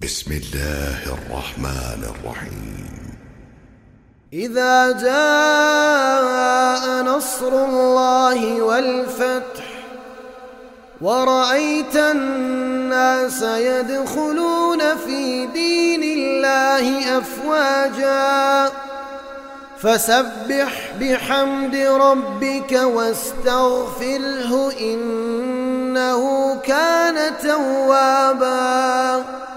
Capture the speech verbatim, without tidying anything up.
بسم الله الرحمن الرحيم. إذا جاء نصر الله والفتح ورأيت الناس يدخلون في دين الله أفواجا فسبح بحمد ربك واستغفره إنه كان توابا.